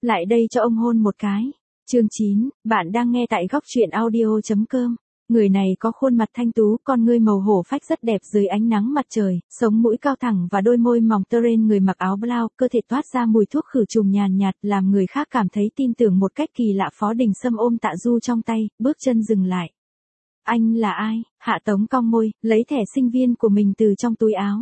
Lại đây cho ông hôn một cái. Chương 9, bạn đang nghe tại góc truyện audio.com. Người này có khuôn mặt thanh tú, con ngươi màu hổ phách rất đẹp dưới ánh nắng mặt trời, sống mũi cao thẳng và đôi môi mỏng tơ ren, người mặc áo blau, cơ thể toát ra mùi thuốc khử trùng nhàn nhạt, làm người khác cảm thấy tin tưởng một cách kỳ lạ. Phó Đình Sâm ôm Tạ Du trong tay, bước chân dừng lại. Anh là ai? Hạ Tống cong môi, lấy thẻ sinh viên của mình từ trong túi áo.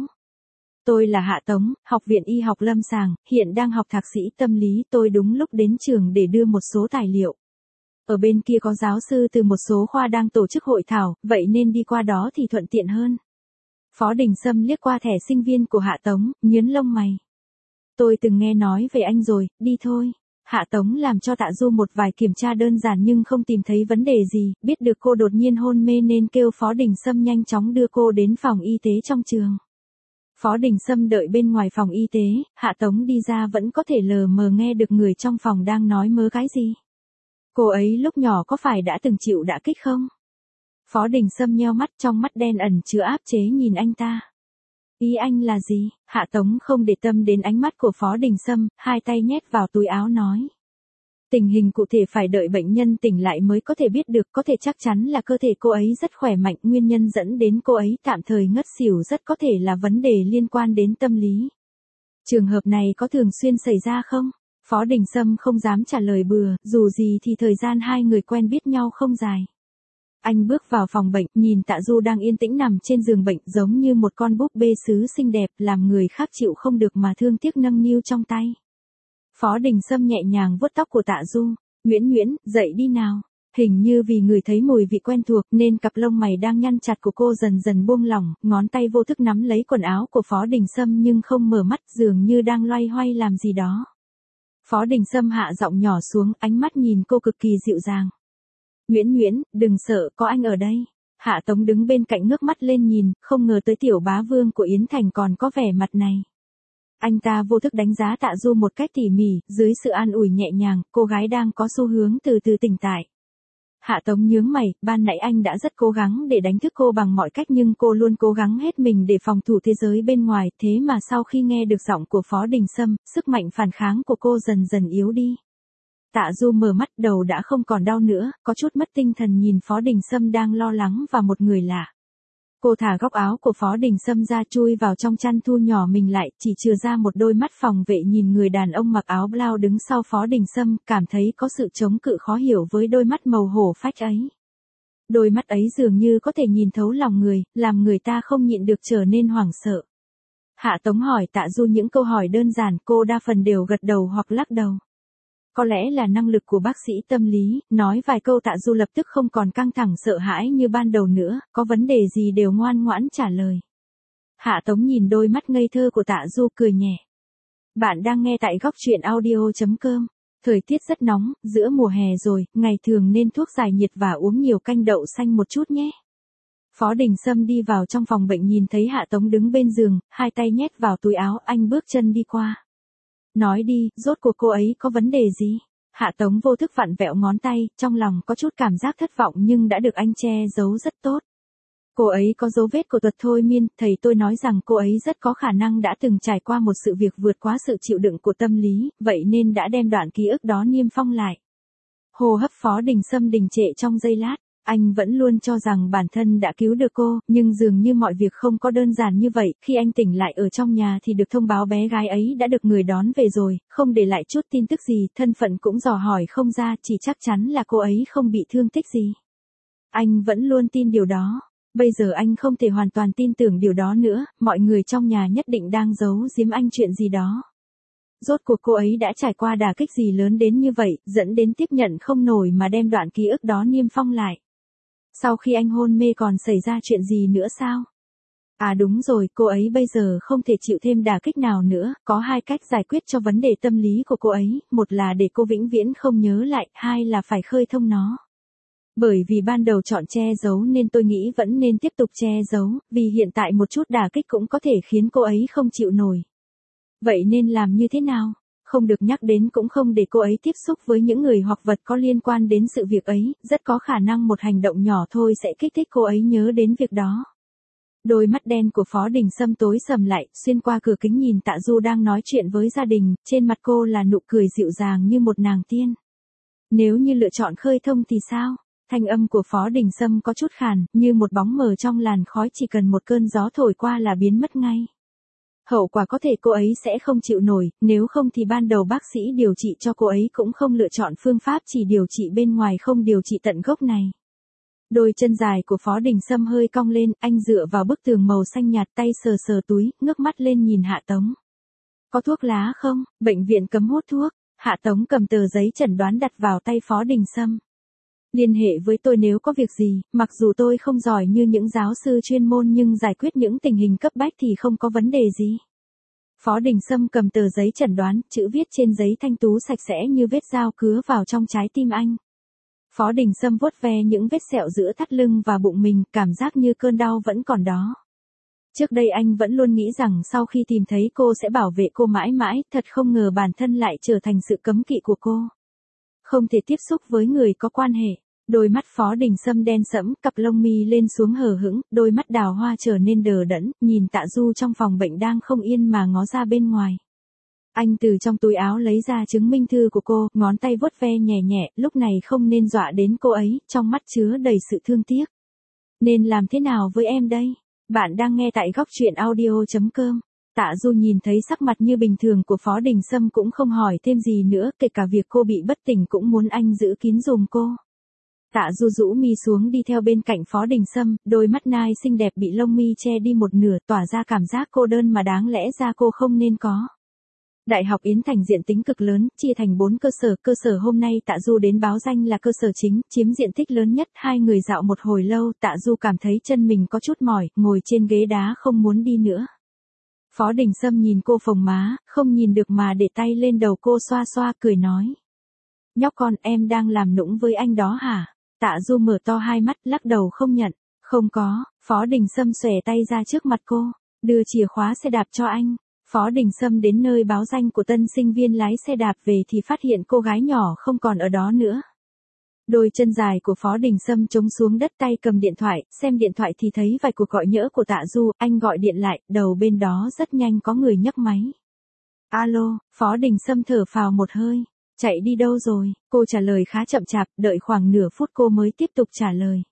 Tôi là Hạ Tống, học viện y học lâm sàng, hiện đang học thạc sĩ tâm lý. Tôi đúng lúc đến trường để đưa một số tài liệu. Ở bên kia có giáo sư từ một số khoa đang tổ chức hội thảo, vậy nên đi qua đó thì thuận tiện hơn. Phó Đình Sâm liếc qua thẻ sinh viên của Hạ Tống, nhướng lông mày. Tôi từng nghe nói về anh rồi, đi thôi. Hạ Tống làm cho Tạ Du một vài kiểm tra đơn giản nhưng không tìm thấy vấn đề gì, biết được cô đột nhiên hôn mê nên kêu Phó Đình Sâm nhanh chóng đưa cô đến phòng y tế trong trường. Phó Đình Sâm đợi bên ngoài phòng y tế, Hạ Tống đi ra vẫn có thể lờ mờ nghe được người trong phòng đang nói mớ cái gì. Cô ấy lúc nhỏ có phải đã từng chịu đả kích không? Phó Đình Sâm nheo mắt, trong mắt đen ẩn chứa áp chế nhìn anh ta. Ý anh là gì? Hạ Tống không để tâm đến ánh mắt của Phó Đình Sâm, hai tay nhét vào túi áo nói. Tình hình cụ thể phải đợi bệnh nhân tỉnh lại mới có thể biết được, có thể chắc chắn là cơ thể cô ấy rất khỏe mạnh, nguyên nhân dẫn đến cô ấy tạm thời ngất xỉu rất có thể là vấn đề liên quan đến tâm lý. Trường hợp này có thường xuyên xảy ra không? Phó Đình Sâm không dám trả lời bừa, dù gì thì thời gian hai người quen biết nhau không dài. Anh bước vào phòng bệnh, nhìn Tạ Du đang yên tĩnh nằm trên giường bệnh giống như một con búp bê sứ xinh đẹp, làm người khác chịu không được mà thương tiếc nâng niu trong tay. Phó Đình Sâm nhẹ nhàng vuốt tóc của Tạ Du, Nguyễn Nguyễn, dậy đi nào. Hình như vì người thấy mùi vị quen thuộc nên cặp lông mày đang nhăn chặt của cô dần dần buông lỏng, ngón tay vô thức nắm lấy quần áo của Phó Đình Sâm nhưng không mở mắt, dường như đang loay hoay làm gì đó. Phó Đình Sâm hạ giọng nhỏ xuống, ánh mắt nhìn cô cực kỳ dịu dàng. Nguyễn Nguyễn, đừng sợ, có anh ở đây. Hạ Tống đứng bên cạnh ngước mắt lên nhìn, không ngờ tới tiểu bá vương của Yến Thành còn có vẻ mặt này. Anh ta vô thức đánh giá Tạ Du một cách tỉ mỉ, dưới sự an ủi nhẹ nhàng, cô gái đang có xu hướng từ từ tỉnh tại. Hạ Tống nhướng mày, ban nãy anh đã rất cố gắng để đánh thức cô bằng mọi cách nhưng cô luôn cố gắng hết mình để phòng thủ thế giới bên ngoài, thế mà sau khi nghe được giọng của Phó Đình Sâm, sức mạnh phản kháng của cô dần dần yếu đi. Tạ Du mở mắt, đầu đã không còn đau nữa, có chút mất tinh thần nhìn Phó Đình Sâm đang lo lắng và một người lạ. Cô thả góc áo của Phó Đình Sâm ra, chui vào trong chăn thu nhỏ mình lại, chỉ chừa ra một đôi mắt phòng vệ nhìn người đàn ông mặc áo blau đứng sau Phó Đình Sâm, cảm thấy có sự chống cự khó hiểu với đôi mắt màu hổ phách ấy. Đôi mắt ấy dường như có thể nhìn thấu lòng người, làm người ta không nhịn được trở nên hoảng sợ. Hạ Tống hỏi Tạ Du những câu hỏi đơn giản, cô đa phần đều gật đầu hoặc lắc đầu. Có lẽ là năng lực của bác sĩ tâm lý, nói vài câu Tạ Du lập tức không còn căng thẳng sợ hãi như ban đầu nữa, có vấn đề gì đều ngoan ngoãn trả lời. Hạ Tống nhìn đôi mắt ngây thơ của Tạ Du cười nhẹ. Bạn đang nghe tại góc truyện audio.com. Thời tiết rất nóng, giữa mùa hè rồi, ngày thường nên thuốc giải nhiệt và uống nhiều canh đậu xanh một chút nhé. Phó Đình Sâm đi vào trong phòng bệnh nhìn thấy Hạ Tống đứng bên giường, hai tay nhét vào túi áo, anh bước chân đi qua. Nói đi, rốt cuộc cô ấy có vấn đề gì? Hạ Tống vô thức vặn vẹo ngón tay, trong lòng có chút cảm giác thất vọng nhưng đã được anh che giấu rất tốt. Cô ấy có dấu vết của thuật thôi miên, thầy tôi nói rằng cô ấy rất có khả năng đã từng trải qua một sự việc vượt quá sự chịu đựng của tâm lý, vậy nên đã đem đoạn ký ức đó niêm phong lại. Hô hấp Phó Đình Sâm đình trệ trong giây lát. Anh vẫn luôn cho rằng bản thân đã cứu được cô, nhưng dường như mọi việc không có đơn giản như vậy, khi anh tỉnh lại ở trong nhà thì được thông báo bé gái ấy đã được người đón về rồi, không để lại chút tin tức gì, thân phận cũng dò hỏi không ra, chỉ chắc chắn là cô ấy không bị thương tích gì. Anh vẫn luôn tin điều đó. Bây giờ anh không thể hoàn toàn tin tưởng điều đó nữa, mọi người trong nhà nhất định đang giấu giếm anh chuyện gì đó. Rốt cuộc cô ấy đã trải qua đả kích gì lớn đến như vậy, dẫn đến tiếp nhận không nổi mà đem đoạn ký ức đó niêm phong lại. Sau khi anh hôn mê còn xảy ra chuyện gì nữa sao? À đúng rồi, cô ấy bây giờ không thể chịu thêm đả kích nào nữa, có hai cách giải quyết cho vấn đề tâm lý của cô ấy, một là để cô vĩnh viễn không nhớ lại, hai là phải khơi thông nó. Bởi vì ban đầu chọn che giấu nên tôi nghĩ vẫn nên tiếp tục che giấu, vì hiện tại một chút đả kích cũng có thể khiến cô ấy không chịu nổi. Vậy nên làm như thế nào? Không được nhắc đến cũng không để cô ấy tiếp xúc với những người hoặc vật có liên quan đến sự việc ấy, rất có khả năng một hành động nhỏ thôi sẽ kích thích cô ấy nhớ đến việc đó. Đôi mắt đen của Phó Đình Sâm tối sầm lại, xuyên qua cửa kính nhìn Tạ Du đang nói chuyện với gia đình, trên mặt cô là nụ cười dịu dàng như một nàng tiên. Nếu như lựa chọn khơi thông thì sao? Thanh âm của Phó Đình Sâm có chút khàn, như một bóng mờ trong làn khói chỉ cần một cơn gió thổi qua là biến mất ngay. Hậu quả có thể cô ấy sẽ không chịu nổi, nếu không thì ban đầu bác sĩ điều trị cho cô ấy cũng không lựa chọn phương pháp chỉ điều trị bên ngoài không điều trị tận gốc này. Đôi chân dài của Phó Đình Sâm hơi cong lên, anh dựa vào bức tường màu xanh nhạt tay sờ sờ túi, ngước mắt lên nhìn Hạ Tống. Có thuốc lá không? Bệnh viện cấm hút thuốc. Hạ Tống cầm tờ giấy chẩn đoán đặt vào tay Phó Đình Sâm. Liên hệ với tôi nếu có việc gì, mặc dù tôi không giỏi như những giáo sư chuyên môn nhưng giải quyết những tình hình cấp bách thì không có vấn đề gì. Phó Đình Sâm cầm tờ giấy chẩn đoán, chữ viết trên giấy thanh tú sạch sẽ như vết dao cứa vào trong trái tim anh. Phó Đình Sâm vuốt ve những vết sẹo giữa thắt lưng và bụng mình, cảm giác như cơn đau vẫn còn đó. Trước đây anh vẫn luôn nghĩ rằng sau khi tìm thấy cô sẽ bảo vệ cô mãi mãi, thật không ngờ bản thân lại trở thành sự cấm kỵ của cô. Không thể tiếp xúc với người có quan hệ. Đôi mắt Phó Đình Sâm đen sẫm, cặp lông mi lên xuống hờ hững, đôi mắt đào hoa trở nên đờ đẫn, nhìn Tạ Du trong phòng bệnh đang không yên mà ngó ra bên ngoài. Anh từ trong túi áo lấy ra chứng minh thư của cô, ngón tay vuốt ve nhẹ nhẹ, lúc này không nên dọa đến cô ấy, trong mắt chứa đầy sự thương tiếc. Nên làm thế nào với em đây? Bạn đang nghe tại góc truyện audio.com. Tạ Du nhìn thấy sắc mặt như bình thường của Phó Đình Sâm cũng không hỏi thêm gì nữa, kể cả việc cô bị bất tỉnh cũng muốn anh giữ kín giùm cô. Tạ Du rũ mi xuống đi theo bên cạnh Phó Đình Sâm, đôi mắt nai xinh đẹp bị lông mi che đi một nửa, tỏa ra cảm giác cô đơn mà đáng lẽ ra cô không nên có. Đại học Yến Thành diện tích cực lớn, chia thành 4 cơ sở hôm nay Tạ Du đến báo danh là cơ sở chính, chiếm diện tích lớn nhất, hai người dạo một hồi lâu, Tạ Du cảm thấy chân mình có chút mỏi, ngồi trên ghế đá không muốn đi nữa. Phó Đình Sâm nhìn cô phồng má, không nhìn được mà để tay lên đầu cô xoa xoa cười nói. Nhóc con, em đang làm nũng với anh đó hả? Tạ Du mở to hai mắt, lắc đầu không nhận. Không có. Phó Đình Sâm xòe tay ra trước mặt cô, đưa chìa khóa xe đạp cho anh. Phó Đình Sâm đến nơi báo danh của tân sinh viên lái xe đạp về thì phát hiện cô gái nhỏ không còn ở đó nữa. Đôi chân dài của Phó Đình Sâm chống xuống đất, tay cầm điện thoại, xem điện thoại thì thấy vài cuộc gọi nhỡ của Tạ Du, anh gọi điện lại, đầu bên đó rất nhanh có người nhấc máy. Alo, Phó Đình Sâm thở phào một hơi. Chạy đi đâu rồi? Cô trả lời khá chậm chạp, đợi khoảng nửa phút cô mới tiếp tục trả lời.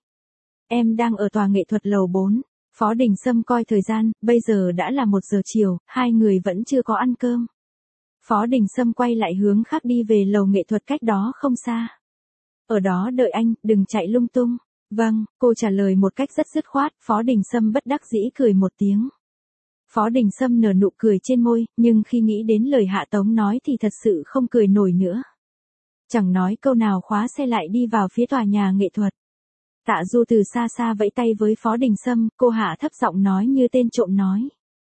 Em đang ở tòa nghệ thuật lầu 4. Phó Đình Sâm coi thời gian, bây giờ đã là 1 giờ chiều, hai người vẫn chưa có ăn cơm. Phó Đình Sâm quay lại hướng khác đi về lầu nghệ thuật cách đó không xa. Ở đó đợi anh, đừng chạy lung tung. Vâng, cô trả lời một cách rất dứt khoát, Phó Đình Sâm bất đắc dĩ cười một tiếng. Phó Đình Sâm nở nụ cười trên môi, nhưng khi nghĩ đến lời Hạ Tống nói thì thật sự không cười nổi nữa. Chẳng nói câu nào khóa xe lại đi vào phía tòa nhà nghệ thuật. Tạ Du từ xa xa vẫy tay với Phó Đình Sâm, cô hạ thấp giọng nói như tên trộm nói.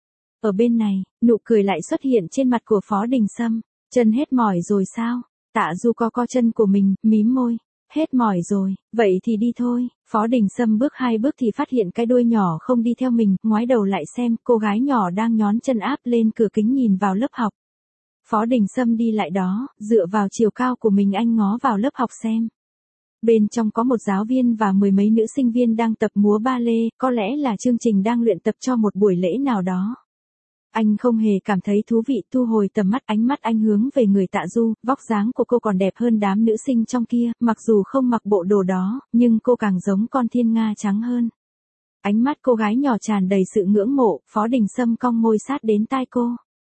Ở bên này, nụ cười lại xuất hiện trên mặt của Phó Đình Sâm. Chân hết mỏi rồi sao? Tạ Du co chân của mình, mím môi. Hết mỏi rồi, vậy thì đi thôi. Phó Đình Sâm bước 2 bước thì phát hiện cái đuôi nhỏ không đi theo mình, ngoái đầu lại xem, cô gái nhỏ đang nhón chân áp lên cửa kính nhìn vào lớp học. Phó Đình Sâm đi lại đó, dựa vào chiều cao của mình anh ngó vào lớp học xem. Bên trong có một giáo viên và 10 mấy nữ sinh viên đang tập múa ba lê, có lẽ là chương trình đang luyện tập cho một buổi lễ nào đó. Anh không hề cảm thấy thú vị, thu hồi tầm mắt, ánh mắt anh hướng về người Tạ Du, vóc dáng của cô còn đẹp hơn đám nữ sinh trong kia, mặc dù không mặc bộ đồ đó, nhưng cô càng giống con thiên nga trắng hơn. Ánh mắt cô gái nhỏ tràn đầy sự ngưỡng mộ, Phó Đình Sâm cong môi sát đến tai cô.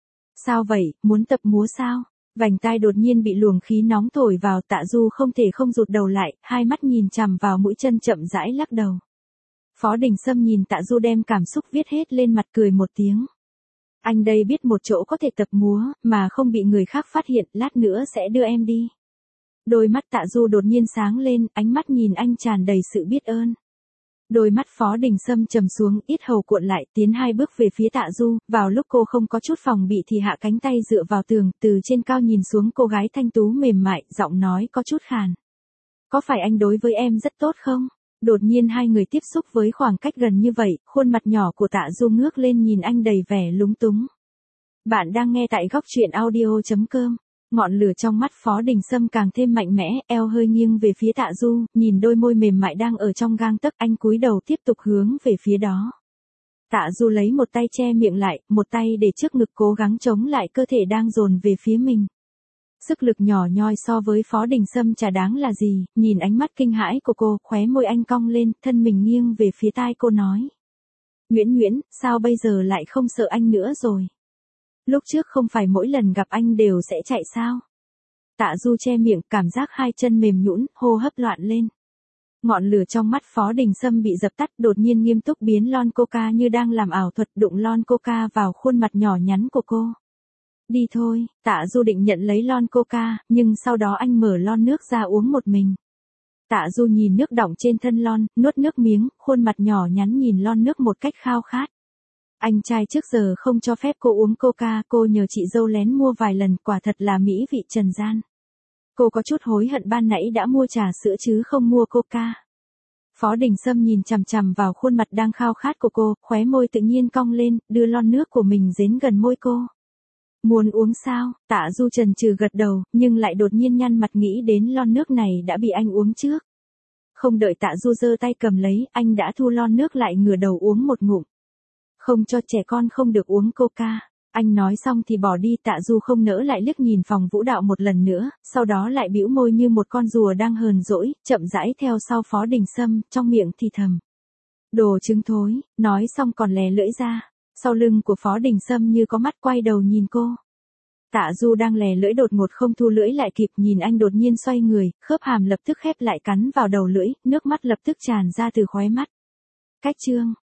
Sao vậy, muốn tập múa sao? Vành tai đột nhiên bị luồng khí nóng thổi vào, Tạ Du không thể không rụt đầu lại, hai mắt nhìn chằm vào mũi chân chậm rãi lắc đầu. Phó Đình Sâm nhìn Tạ Du đem cảm xúc viết hết lên mặt cười một tiếng. Anh đây biết một chỗ có thể tập múa, mà không bị người khác phát hiện, lát nữa sẽ đưa em đi. Đôi mắt Tạ Du đột nhiên sáng lên, ánh mắt nhìn anh tràn đầy sự biết ơn. Đôi mắt Phó Đình Sâm trầm xuống, yết hầu cuộn lại, tiến 2 bước về phía Tạ Du, vào lúc cô không có chút phòng bị thì hạ cánh tay dựa vào tường, từ trên cao nhìn xuống cô gái thanh tú mềm mại, giọng nói có chút khàn. Có phải anh đối với em rất tốt không? Đột nhiên hai người tiếp xúc với khoảng cách gần như vậy, khuôn mặt nhỏ của Tạ Du ngước lên nhìn anh đầy vẻ lúng túng. Bạn đang nghe tại góc truyện audio.com. Ngọn lửa trong mắt Phó Đình Sâm càng thêm mạnh mẽ, eo hơi nghiêng về phía Tạ Du, nhìn đôi môi mềm mại đang ở trong gang tấc, anh cúi đầu tiếp tục hướng về phía đó. Tạ Du lấy một tay che miệng lại, một tay để trước ngực cố gắng chống lại cơ thể đang dồn về phía mình. Sức lực nhỏ nhoi so với Phó Đình Sâm chả đáng là gì, nhìn ánh mắt kinh hãi của cô, khóe môi anh cong lên, thân mình nghiêng về phía tai cô nói. Nguyễn Nguyễn, sao bây giờ lại không sợ anh nữa rồi? Lúc trước không phải mỗi lần gặp anh đều sẽ chạy sao? Tạ Du che miệng, cảm giác hai chân mềm nhũn, hô hấp loạn lên. Ngọn lửa trong mắt Phó Đình Sâm bị dập tắt, đột nhiên nghiêm túc biến lon coca như đang làm ảo thuật, đụng lon coca vào khuôn mặt nhỏ nhắn của cô. Đi thôi, Tạ Du định nhận lấy lon coca, nhưng sau đó anh mở lon nước ra uống một mình. Tạ Du nhìn nước đọng trên thân lon, nuốt nước miếng, khuôn mặt nhỏ nhắn nhìn lon nước một cách khao khát. Anh trai trước giờ không cho phép cô uống coca, cô nhờ chị dâu lén mua vài lần, quả thật là mỹ vị trần gian. Cô có chút hối hận ban nãy đã mua trà sữa chứ không mua coca. Phó Đình Sâm nhìn chằm chằm vào khuôn mặt đang khao khát của cô, khóe môi tự nhiên cong lên, đưa lon nước của mình đến gần môi cô. Muốn uống sao? Tạ Du chần chừ gật đầu, nhưng lại đột nhiên nhăn mặt nghĩ đến lon nước này đã bị anh uống trước. Không đợi Tạ Du giơ tay cầm lấy, anh đã thu lon nước lại ngửa đầu uống một ngụm. Không cho trẻ con không được uống coca. Anh nói xong thì bỏ đi. Tạ Du không nỡ lại liếc nhìn phòng vũ đạo một lần nữa, sau đó lại bĩu môi như một con rùa đang hờn dỗi, chậm rãi theo sau Phó Đình Sâm, trong miệng thì thầm. Đồ trứng thối, nói xong còn lè lưỡi ra. Sau lưng của Phó Đình Sâm như có mắt quay đầu nhìn cô. Tạ Du đang lè lưỡi đột ngột không thu lưỡi lại kịp, nhìn anh đột nhiên xoay người, khớp hàm lập tức khép lại cắn vào đầu lưỡi, nước mắt lập tức tràn ra từ khóe mắt. Cách chương